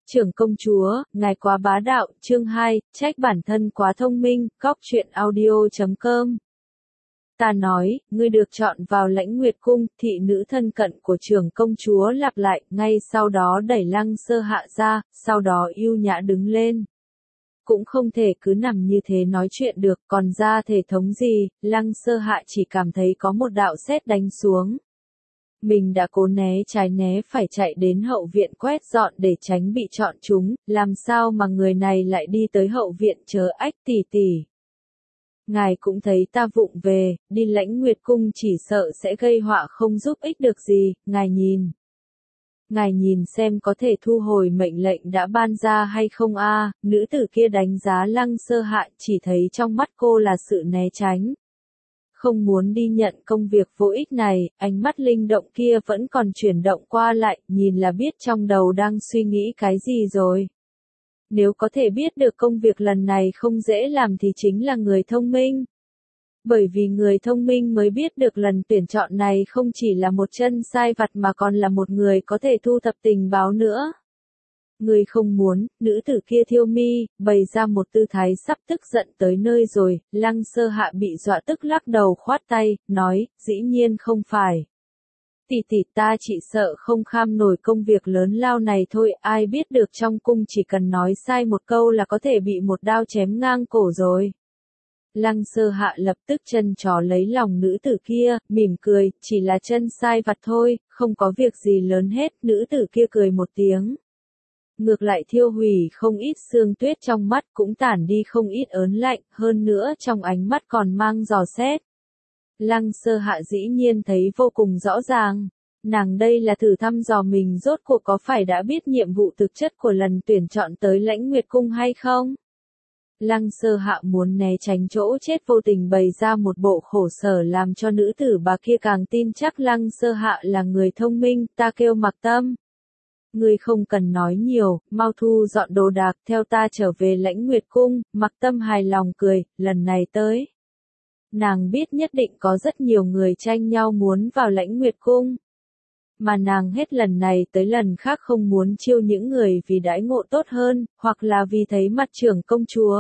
Trưởng công chúa, ngài quá bá đạo, chương 2, trách bản thân quá thông minh, góc truyện audio.com. Ta nói, ngươi được chọn vào Lãnh Nguyệt Cung, thị nữ thân cận của trưởng công chúa lặp lại, ngay sau đó đẩy Lăng Sơ Hạ ra, sau đó ưu nhã đứng lên. Cũng không thể cứ nằm như thế nói chuyện được, còn ra thể thống gì, Lăng Sơ Hạ chỉ cảm thấy có một đạo sét đánh xuống. Mình đã cố né trái né phải chạy đến hậu viện quét dọn để tránh bị chọn chúng, làm sao mà người này lại đi tới hậu viện chớ ách tỷ tỷ. Ngài cũng thấy ta vụng về, đi Lãnh Nguyệt Cung chỉ sợ sẽ gây họa không giúp ích được gì, ngài nhìn. Ngài nhìn xem có thể thu hồi mệnh lệnh đã ban ra hay không a? Nữ tử kia đánh giá Lăng Sơ Hạ, chỉ thấy trong mắt cô là sự né tránh. Không muốn đi nhận công việc vô ích này, ánh mắt linh động kia vẫn còn chuyển động qua lại, nhìn là biết trong đầu đang suy nghĩ cái gì rồi. Nếu có thể biết được công việc lần này không dễ làm thì chính là người thông minh. Bởi vì người thông minh mới biết được lần tuyển chọn này không chỉ là một chân sai vặt mà còn là một người có thể thu thập tình báo nữa. Người không muốn, nữ tử kia thiêu mi, bày ra một tư thái sắp tức giận tới nơi rồi, Lăng Sơ Hạ bị dọa tức lắc đầu khoát tay, nói, dĩ nhiên không phải. Tỷ tỷ ta chỉ sợ không kham nổi công việc lớn lao này thôi, ai biết được trong cung chỉ cần nói sai một câu là có thể bị một đao chém ngang cổ rồi. Lăng Sơ Hạ lập tức chân chó lấy lòng nữ tử kia, mỉm cười, chỉ là chân sai vặt thôi, không có việc gì lớn hết, nữ tử kia cười một tiếng. Ngược lại thiêu hủy không ít sương tuyết trong mắt cũng tản đi không ít ớn lạnh, hơn nữa trong ánh mắt còn mang dò xét. Lăng Sơ Hạ dĩ nhiên thấy vô cùng rõ ràng. Nàng đây là thử thăm dò mình rốt cuộc có phải đã biết nhiệm vụ thực chất của lần tuyển chọn tới Lãnh Nguyệt Cung hay không? Lăng Sơ Hạ muốn né tránh chỗ chết vô tình bày ra một bộ khổ sở làm cho nữ tử bà kia càng tin chắc Lăng Sơ Hạ là người thông minh, ta kêu Mặc Tâm. Ngươi không cần nói nhiều, mau thu dọn đồ đạc theo ta trở về Lãnh Nguyệt Cung, Mặc Tâm hài lòng cười, lần này tới. Nàng biết nhất định có rất nhiều người tranh nhau muốn vào Lãnh Nguyệt Cung. Mà nàng hết lần này tới lần khác không muốn chiêu những người vì đãi ngộ tốt hơn, hoặc là vì thấy mặt trưởng công chúa.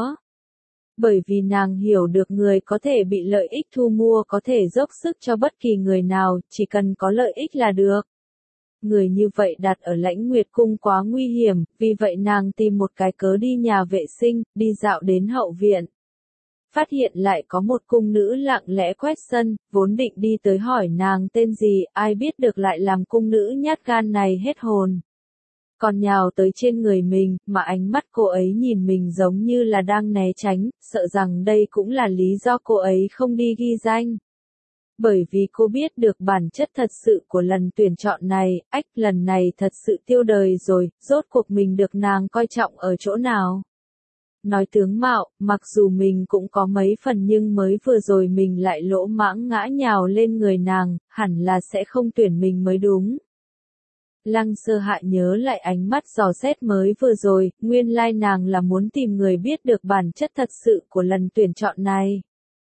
Bởi vì nàng hiểu được người có thể bị lợi ích thu mua có thể dốc sức cho bất kỳ người nào, chỉ cần có lợi ích là được. Người như vậy đặt ở Lãnh Nguyệt Cung quá nguy hiểm, vì vậy nàng tìm một cái cớ đi nhà vệ sinh, đi dạo đến hậu viện. Phát hiện lại có một cung nữ lặng lẽ quét sân, vốn định đi tới hỏi nàng tên gì, ai biết được lại làm cung nữ nhát gan này hết hồn. Còn nhào tới trên người mình, mà ánh mắt cô ấy nhìn mình giống như là đang né tránh, sợ rằng đây cũng là lý do cô ấy không đi ghi danh. Bởi vì cô biết được bản chất thật sự của lần tuyển chọn này, lần này thật sự tiêu đời rồi, rốt cuộc mình được nàng coi trọng ở chỗ nào. Nói tướng mạo, mặc dù mình cũng có mấy phần nhưng mới vừa rồi mình lại lỗ mãng ngã nhào lên người nàng, hẳn là sẽ không tuyển mình mới đúng. Lăng Sơ Hạ nhớ lại ánh mắt dò xét mới vừa rồi, nguyên lai nàng là muốn tìm người biết được bản chất thật sự của lần tuyển chọn này.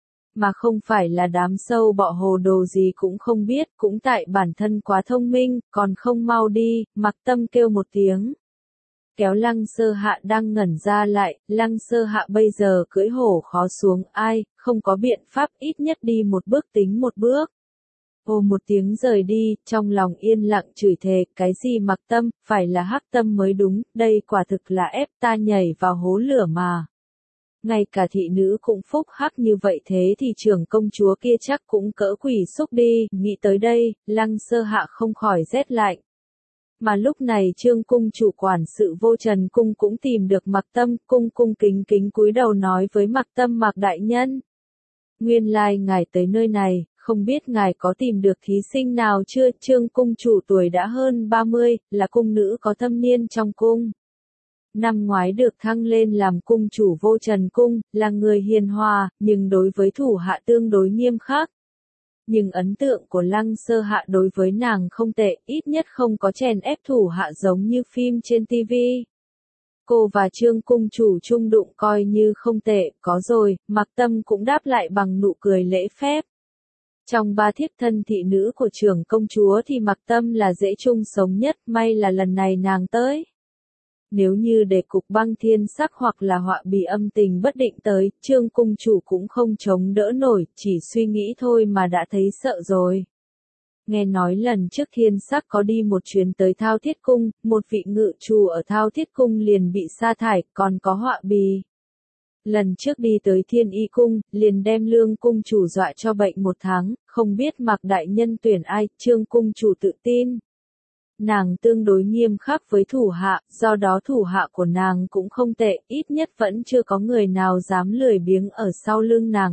Mà không phải là đám sâu bọ hồ đồ gì cũng không biết, cũng tại bản thân quá thông minh, còn không mau đi, Mặc Tâm kêu một tiếng. Kéo Lăng Sơ Hạ đang ngẩn ra lại, Lăng Sơ Hạ bây giờ cưỡi hổ khó xuống, ai, không có biện pháp ít nhất đi một bước tính một bước. Ồ một tiếng rời đi, trong lòng yên lặng chửi thề, cái gì Mặc Tâm, phải là Hắc Tâm mới đúng, đây quả thực là ép ta nhảy vào hố lửa mà. Ngay cả thị nữ cũng phúc hắc như vậy thế thì trưởng công chúa kia chắc cũng cỡ quỷ xúc đi, nghĩ tới đây, Lăng Sơ Hạ không khỏi rét lạnh. Mà lúc này Trương cung chủ quản sự Vô Trần cung cũng tìm được Mặc Tâm, cung kính kính cúi đầu nói với Mặc Tâm Mặc đại nhân. Nguyên lai ngài tới nơi này, không biết ngài có tìm được thí sinh nào chưa, Trương cung chủ tuổi đã hơn 30, là cung nữ có thâm niên trong cung. Năm ngoái được thăng lên làm cung chủ Vô Trần cung, là người hiền hòa, nhưng đối với thủ hạ tương đối nghiêm khắc. Nhưng ấn tượng của Lăng Sơ Hạ đối với nàng không tệ, ít nhất không có chèn ép thủ hạ giống như phim trên TV. Cô và Trương cung chủ chung đụng coi như không tệ, có rồi, Mặc Tâm cũng đáp lại bằng nụ cười lễ phép. Trong ba thiếp thân thị nữ của trưởng công chúa thì Mặc Tâm là dễ chung sống nhất, may là lần này nàng tới. Nếu như để cục băng thiên sắc hoặc là họa bì âm tình bất định tới, Trương cung chủ cũng không chống đỡ nổi, chỉ suy nghĩ thôi mà đã thấy sợ rồi. Nghe nói lần trước thiên sắc có đi một chuyến tới Thao Thiết Cung, một vị ngự chủ ở Thao Thiết Cung liền bị sa thải, còn có họa bì. Lần trước đi tới Thiên Y Cung, liền đem Lương cung chủ dọa cho bệnh 1 tháng, không biết Mạc đại nhân tuyển ai, Trương cung chủ tự tin. Nàng tương đối nghiêm khắc với thủ hạ, do đó thủ hạ của nàng cũng không tệ, ít nhất vẫn chưa có người nào dám lười biếng ở sau lưng nàng,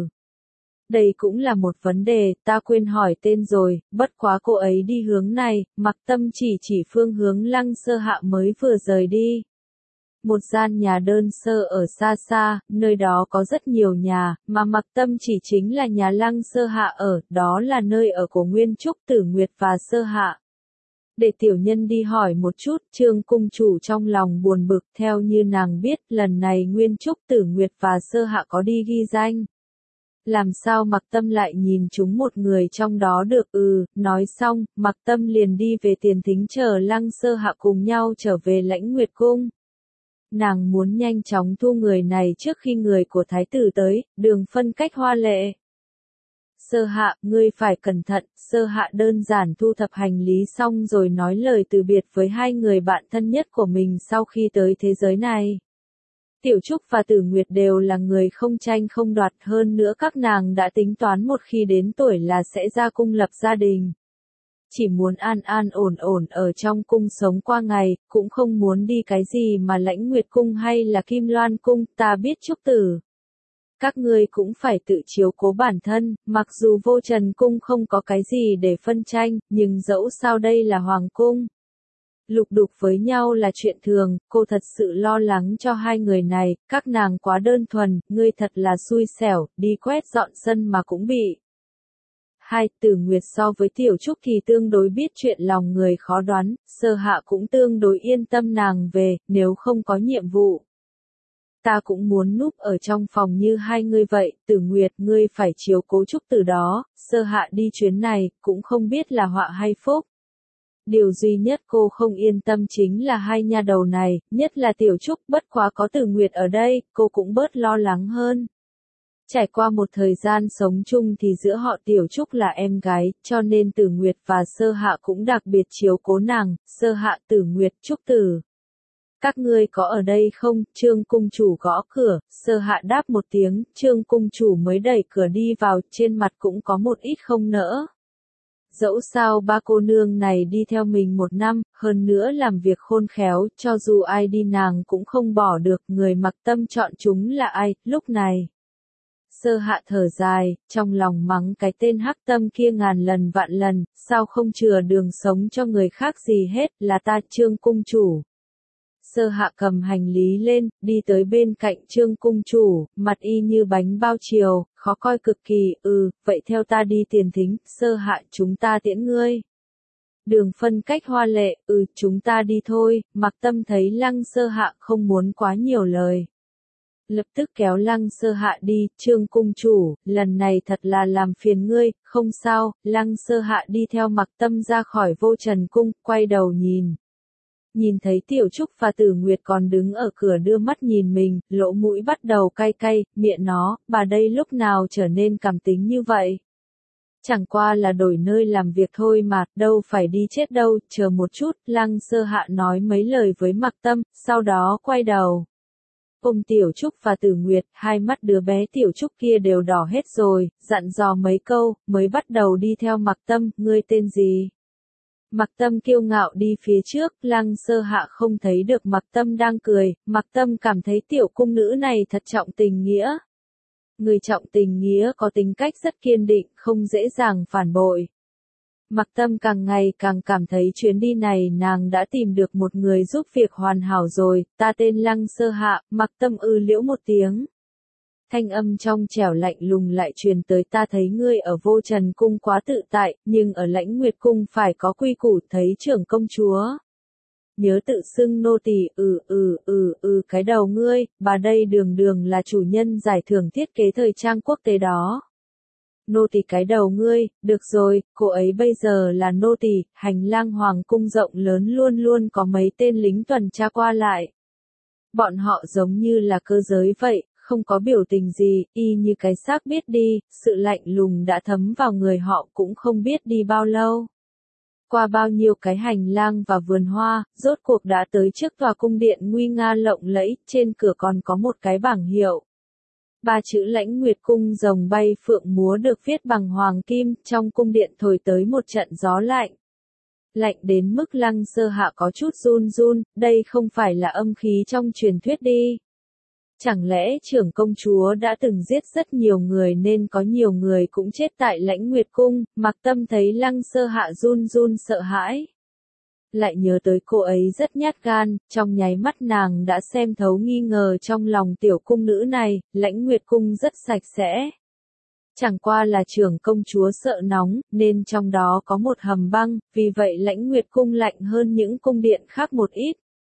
Đây cũng là một vấn đề, ta quên hỏi tên rồi, bất quá cô ấy đi hướng này, Mặc Tâm chỉ phương hướng Lăng Sơ Hạ mới vừa rời đi. Một gian nhà đơn sơ ở xa xa, nơi đó có rất nhiều nhà, mà Mặc Tâm chỉ chính là nhà Lăng Sơ Hạ ở, đó là nơi ở của Nguyên Trúc Tử Nguyệt và Sơ Hạ. Để tiểu nhân đi hỏi một chút, Trương cung chủ trong lòng buồn bực, theo như nàng biết, lần này Nguyên Trúc Tử Nguyệt và Sơ Hạ có đi ghi danh. Làm sao Mặc Tâm lại nhìn chúng một người trong đó được, nói xong, Mặc Tâm liền đi về tiền thính chờ Lăng Sơ Hạ cùng nhau trở về Lãnh Nguyệt Cung. Nàng muốn nhanh chóng thu người này trước khi người của thái tử tới, đường phân cách hoa lệ. Sơ Hạ, ngươi phải cẩn thận, Sơ Hạ đơn giản thu thập hành lý xong rồi nói lời từ biệt với 2 người bạn thân nhất của mình sau khi tới thế giới này. Tiểu Trúc và Tử Nguyệt đều là người không tranh không đoạt, hơn nữa các nàng đã tính toán một khi đến tuổi là sẽ ra cung lập gia đình. Chỉ muốn an an ổn ổn ở trong cung sống qua ngày, cũng không muốn đi cái gì mà Lãnh Nguyệt Cung hay là Kim Loan Cung, ta biết Trúc Tử. Các ngươi cũng phải tự chiếu cố bản thân, mặc dù Vô Trần Cung không có cái gì để phân tranh, nhưng dẫu sao đây là Hoàng Cung. Lục đục với nhau là chuyện thường, cô thật sự lo lắng cho 2 người này, các nàng quá đơn thuần, ngươi thật là xui xẻo, đi quét dọn sân mà cũng bị. Tử Nguyệt so với Tiểu Trúc thì tương đối biết chuyện lòng người khó đoán, Sơ Hạ cũng tương đối yên tâm nàng về, nếu không có nhiệm vụ. Ta cũng muốn núp ở trong phòng như 2 người vậy, Tử Nguyệt ngươi phải chiếu cố Trúc Tử đó, Sơ Hạ đi chuyến này, cũng không biết là họa hay phúc. Điều duy nhất cô không yên tâm chính là 2 nha đầu này, nhất là Tiểu Trúc, bất quá có Tử Nguyệt ở đây, cô cũng bớt lo lắng hơn. Trải qua một thời gian sống chung thì giữa họ Tiểu Trúc là em gái, cho nên Tử Nguyệt và Sơ Hạ cũng đặc biệt chiếu cố nàng, Sơ Hạ, Tử Nguyệt, Trúc Tử. Các ngươi có ở đây không? Trương cung chủ gõ cửa, Sơ Hạ đáp một tiếng, Trương cung chủ mới đẩy cửa đi vào, trên mặt cũng có một ít không nỡ. Dẫu sao 3 cô nương này đi theo mình 1 năm, hơn nữa làm việc khôn khéo, cho dù ai đi nàng cũng không bỏ được, người Mặc Tâm chọn chúng là ai, lúc này. Sơ Hạ thở dài, trong lòng mắng cái tên Hắc Tâm kia ngàn lần vạn lần, sao không chừa đường sống cho người khác gì hết, là ta Trương cung chủ. Sơ Hạ cầm hành lý lên, đi tới bên cạnh Trương cung chủ, mặt y như bánh bao chiều, khó coi cực kỳ, vậy theo ta đi tiền thính, Sơ Hạ chúng ta tiễn ngươi. Đường phân cách hoa lệ, chúng ta đi thôi, Mặc Tâm thấy Lăng Sơ Hạ không muốn quá nhiều lời. Lập tức kéo Lăng Sơ Hạ đi, Trương cung chủ, lần này thật là làm phiền ngươi, không sao, Lăng Sơ Hạ đi theo Mặc Tâm ra khỏi Vô Trần Cung, quay đầu nhìn. Nhìn thấy Tiểu Trúc và Tử Nguyệt còn đứng ở cửa đưa mắt nhìn mình, lỗ mũi bắt đầu cay cay, miệng nó, bà đây lúc nào trở nên cảm tính như vậy. Chẳng qua là đổi nơi làm việc thôi mà, đâu phải đi chết đâu, chờ một chút, Lăng Sơ Hạ nói mấy lời với Mặc Tâm, sau đó quay đầu. Ôm Tiểu Trúc và Tử Nguyệt, 2 mắt đứa bé Tiểu Trúc kia đều đỏ hết rồi, dặn dò mấy câu, mới bắt đầu đi theo Mặc Tâm, ngươi tên gì? Mặc Tâm kiêu ngạo đi phía trước, Lăng Sơ Hạ không thấy được Mặc Tâm đang cười, Mặc Tâm cảm thấy tiểu cung nữ này thật trọng tình nghĩa. Người trọng tình nghĩa có tính cách rất kiên định, không dễ dàng phản bội. Mặc Tâm càng ngày càng cảm thấy chuyến đi này nàng đã tìm được một người giúp việc hoàn hảo rồi, ta tên Lăng Sơ Hạ, Mặc Tâm liễu một tiếng. Thanh âm trong trẻo lạnh lùng lại truyền tới, ta thấy ngươi ở Vô Trần Cung quá tự tại, nhưng ở Lãnh Nguyệt Cung phải có quy củ, thấy trưởng công chúa. Nhớ tự xưng nô tỳ, cái đầu ngươi, bà đây đường đường là chủ nhân giải thưởng thiết kế thời trang quốc tế đó. Nô tỳ cái đầu ngươi, được rồi, cô ấy bây giờ là nô tỳ, hành lang hoàng cung rộng lớn luôn luôn có mấy tên lính tuần tra qua lại. Bọn họ giống như là cơ giới vậy, không có biểu tình gì, y như cái xác biết đi, sự lạnh lùng đã thấm vào người họ cũng không biết đi bao lâu. Qua bao nhiêu cái hành lang và vườn hoa, rốt cuộc đã tới trước tòa cung điện nguy nga lộng lẫy, trên cửa còn có một cái bảng hiệu. 3 chữ Lãnh Nguyệt Cung rồng bay phượng múa được viết bằng hoàng kim, trong cung điện thổi tới một trận gió lạnh. Lạnh đến mức Lăng Sơ Hạ có chút run run, đây không phải là âm khí trong truyền thuyết đi. Chẳng lẽ trưởng công chúa đã từng giết rất nhiều người nên có nhiều người cũng chết tại Lãnh Nguyệt Cung, Mặc Tâm thấy Lăng Sơ Hạ run run sợ hãi. Lại nhớ tới cô ấy rất nhát gan, trong nháy mắt nàng đã xem thấu nghi ngờ trong lòng tiểu cung nữ này, Lãnh Nguyệt Cung rất sạch sẽ. Chẳng qua là trưởng công chúa sợ nóng, nên trong đó có một hầm băng, vì vậy Lãnh Nguyệt Cung lạnh hơn những cung điện khác một ít.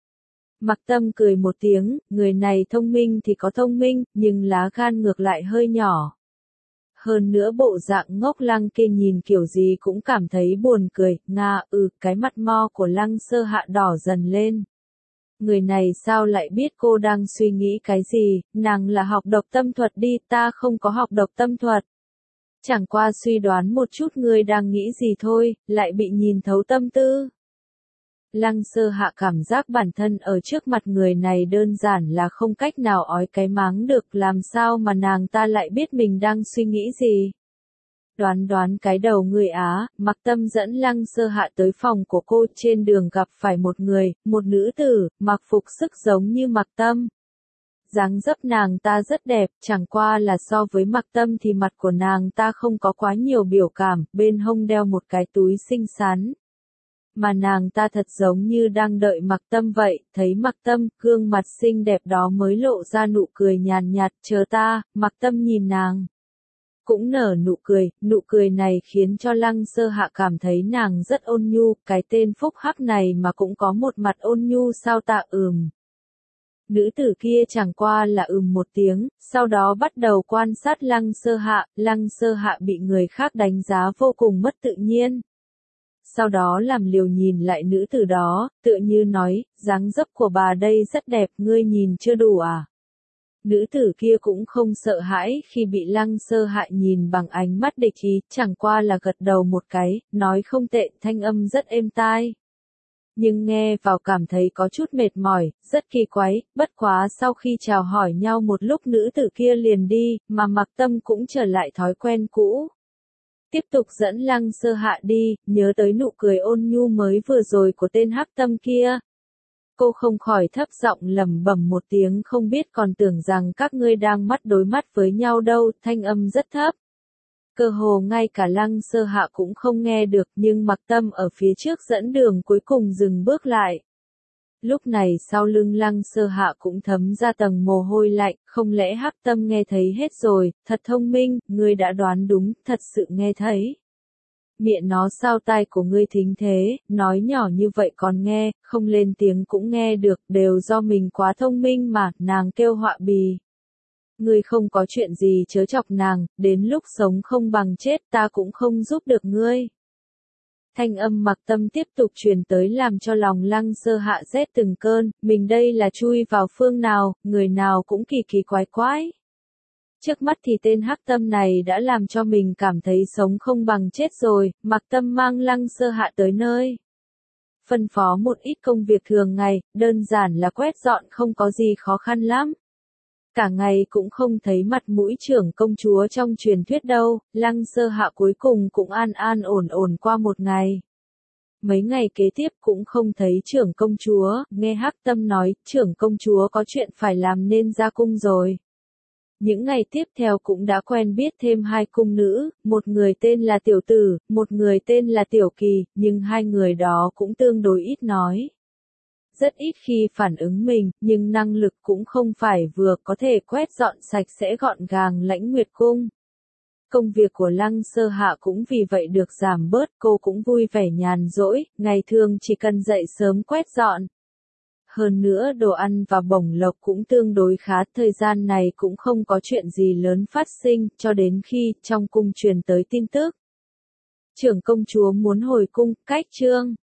Mặc Tâm cười một tiếng, người này thông minh thì có thông minh, nhưng lá gan ngược lại hơi nhỏ. Hơn nữa bộ dạng ngốc Lăng kia nhìn kiểu gì cũng cảm thấy buồn cười, cái mặt mo của Lăng Sơ Hạ đỏ dần lên. Người này sao lại biết cô đang suy nghĩ cái gì, nàng là học độc tâm thuật đi, ta không có học độc tâm thuật. Chẳng qua suy đoán một chút ngươi đang nghĩ gì thôi, lại bị nhìn thấu tâm tư. Lăng Sơ Hạ cảm giác bản thân ở trước mặt người này đơn giản là không cách nào ói cái máng được, làm sao mà nàng ta lại biết mình đang suy nghĩ gì. Đoán cái đầu người Á, Mặc Tâm dẫn Lăng Sơ Hạ tới phòng của cô, trên đường gặp phải một người, một nữ tử, mặc phục sức giống như Mặc Tâm. Dáng dấp nàng ta rất đẹp, chẳng qua là so với Mặc Tâm thì mặt của nàng ta không có quá nhiều biểu cảm, bên hông đeo một cái túi xinh xắn. Mà nàng ta thật giống như đang đợi Mặc Tâm vậy, thấy Mặc Tâm, gương mặt xinh đẹp đó mới lộ ra nụ cười nhàn nhạt, chờ ta, Mặc Tâm nhìn nàng. Cũng nở nụ cười này khiến cho Lăng Sơ Hạ cảm thấy nàng rất ôn nhu, cái tên phúc hắc này mà cũng có một mặt ôn nhu sao tạ Nữ tử kia chẳng qua là một tiếng, sau đó bắt đầu quan sát Lăng Sơ Hạ bị người khác đánh giá vô cùng mất tự nhiên. Sau đó làm liều nhìn lại nữ tử đó, tựa như nói, dáng dấp của bà đây rất đẹp, ngươi nhìn chưa đủ à? Nữ tử kia cũng không sợ hãi khi bị Lăng Sơ Hạ nhìn bằng ánh mắt địch ý, chẳng qua là gật đầu một cái, nói không tệ, thanh âm rất êm tai. Nhưng nghe vào cảm thấy có chút mệt mỏi, rất kỳ quái, bất quá sau khi chào hỏi nhau một lúc nữ tử kia liền đi, mà Mặc Tâm cũng trở lại thói quen cũ. Tiếp tục dẫn Lăng Sơ Hạ đi, nhớ tới nụ cười ôn nhu mới vừa rồi của tên hắc tâm kia. Cô không khỏi thấp giọng lẩm bẩm một tiếng, không biết còn tưởng rằng các ngươi đang mắt đối mắt với nhau đâu, thanh âm rất thấp. Cơ hồ ngay cả Lăng Sơ Hạ cũng không nghe được, nhưng Mặc Tâm ở phía trước dẫn đường cuối cùng dừng bước lại. Lúc này sau lưng Lăng Sơ Hạ cũng thấm ra tầng mồ hôi lạnh, không lẽ hắc tâm nghe thấy hết rồi, thật thông minh, ngươi đã đoán đúng, thật sự nghe thấy. Miệng nó sao tai của ngươi thính thế, nói nhỏ như vậy còn nghe, không lên tiếng cũng nghe được, đều do mình quá thông minh mà, nàng kêu họa bì. Ngươi không có chuyện gì chớ chọc nàng, đến lúc sống không bằng chết ta cũng không giúp được ngươi. Thanh âm Mặc Tâm tiếp tục truyền tới làm cho lòng Lăng Sơ Hạ rét từng cơn, mình đây là chui vào phương nào, người nào cũng kỳ kỳ quái quái. Trước mắt thì tên hắc tâm này đã làm cho mình cảm thấy sống không bằng chết rồi, Mặc Tâm mang Lăng Sơ Hạ tới nơi. Phân phó một ít công việc thường ngày, đơn giản là quét dọn không có gì khó khăn lắm. Cả ngày cũng không thấy mặt mũi trưởng công chúa trong truyền thuyết đâu, Lăng Sơ Hạ cuối cùng cũng an ổn qua một ngày. Mấy ngày kế tiếp cũng không thấy trưởng công chúa, nghe hắc tâm nói, trưởng công chúa có chuyện phải làm nên ra cung rồi. Những ngày tiếp theo cũng đã quen biết thêm 2 cung nữ, một người tên là Tiểu Tử, một người tên là Tiểu Kỳ, nhưng 2 người đó cũng tương đối ít nói. Rất ít khi phản ứng mình, nhưng năng lực cũng không phải vừa có thể quét dọn sạch sẽ gọn gàng Lãnh Nguyệt Cung. Công việc của Lăng Sơ Hạ cũng vì vậy được giảm bớt, cô cũng vui vẻ nhàn rỗi, ngày thường chỉ cần dậy sớm quét dọn. hơn nữa đồ ăn và bổng lộc cũng tương đối khá. Thời gian này cũng không có chuyện gì lớn phát sinh, cho đến khi trong cung truyền tới tin tức. Trưởng công chúa muốn hồi cung, cách chương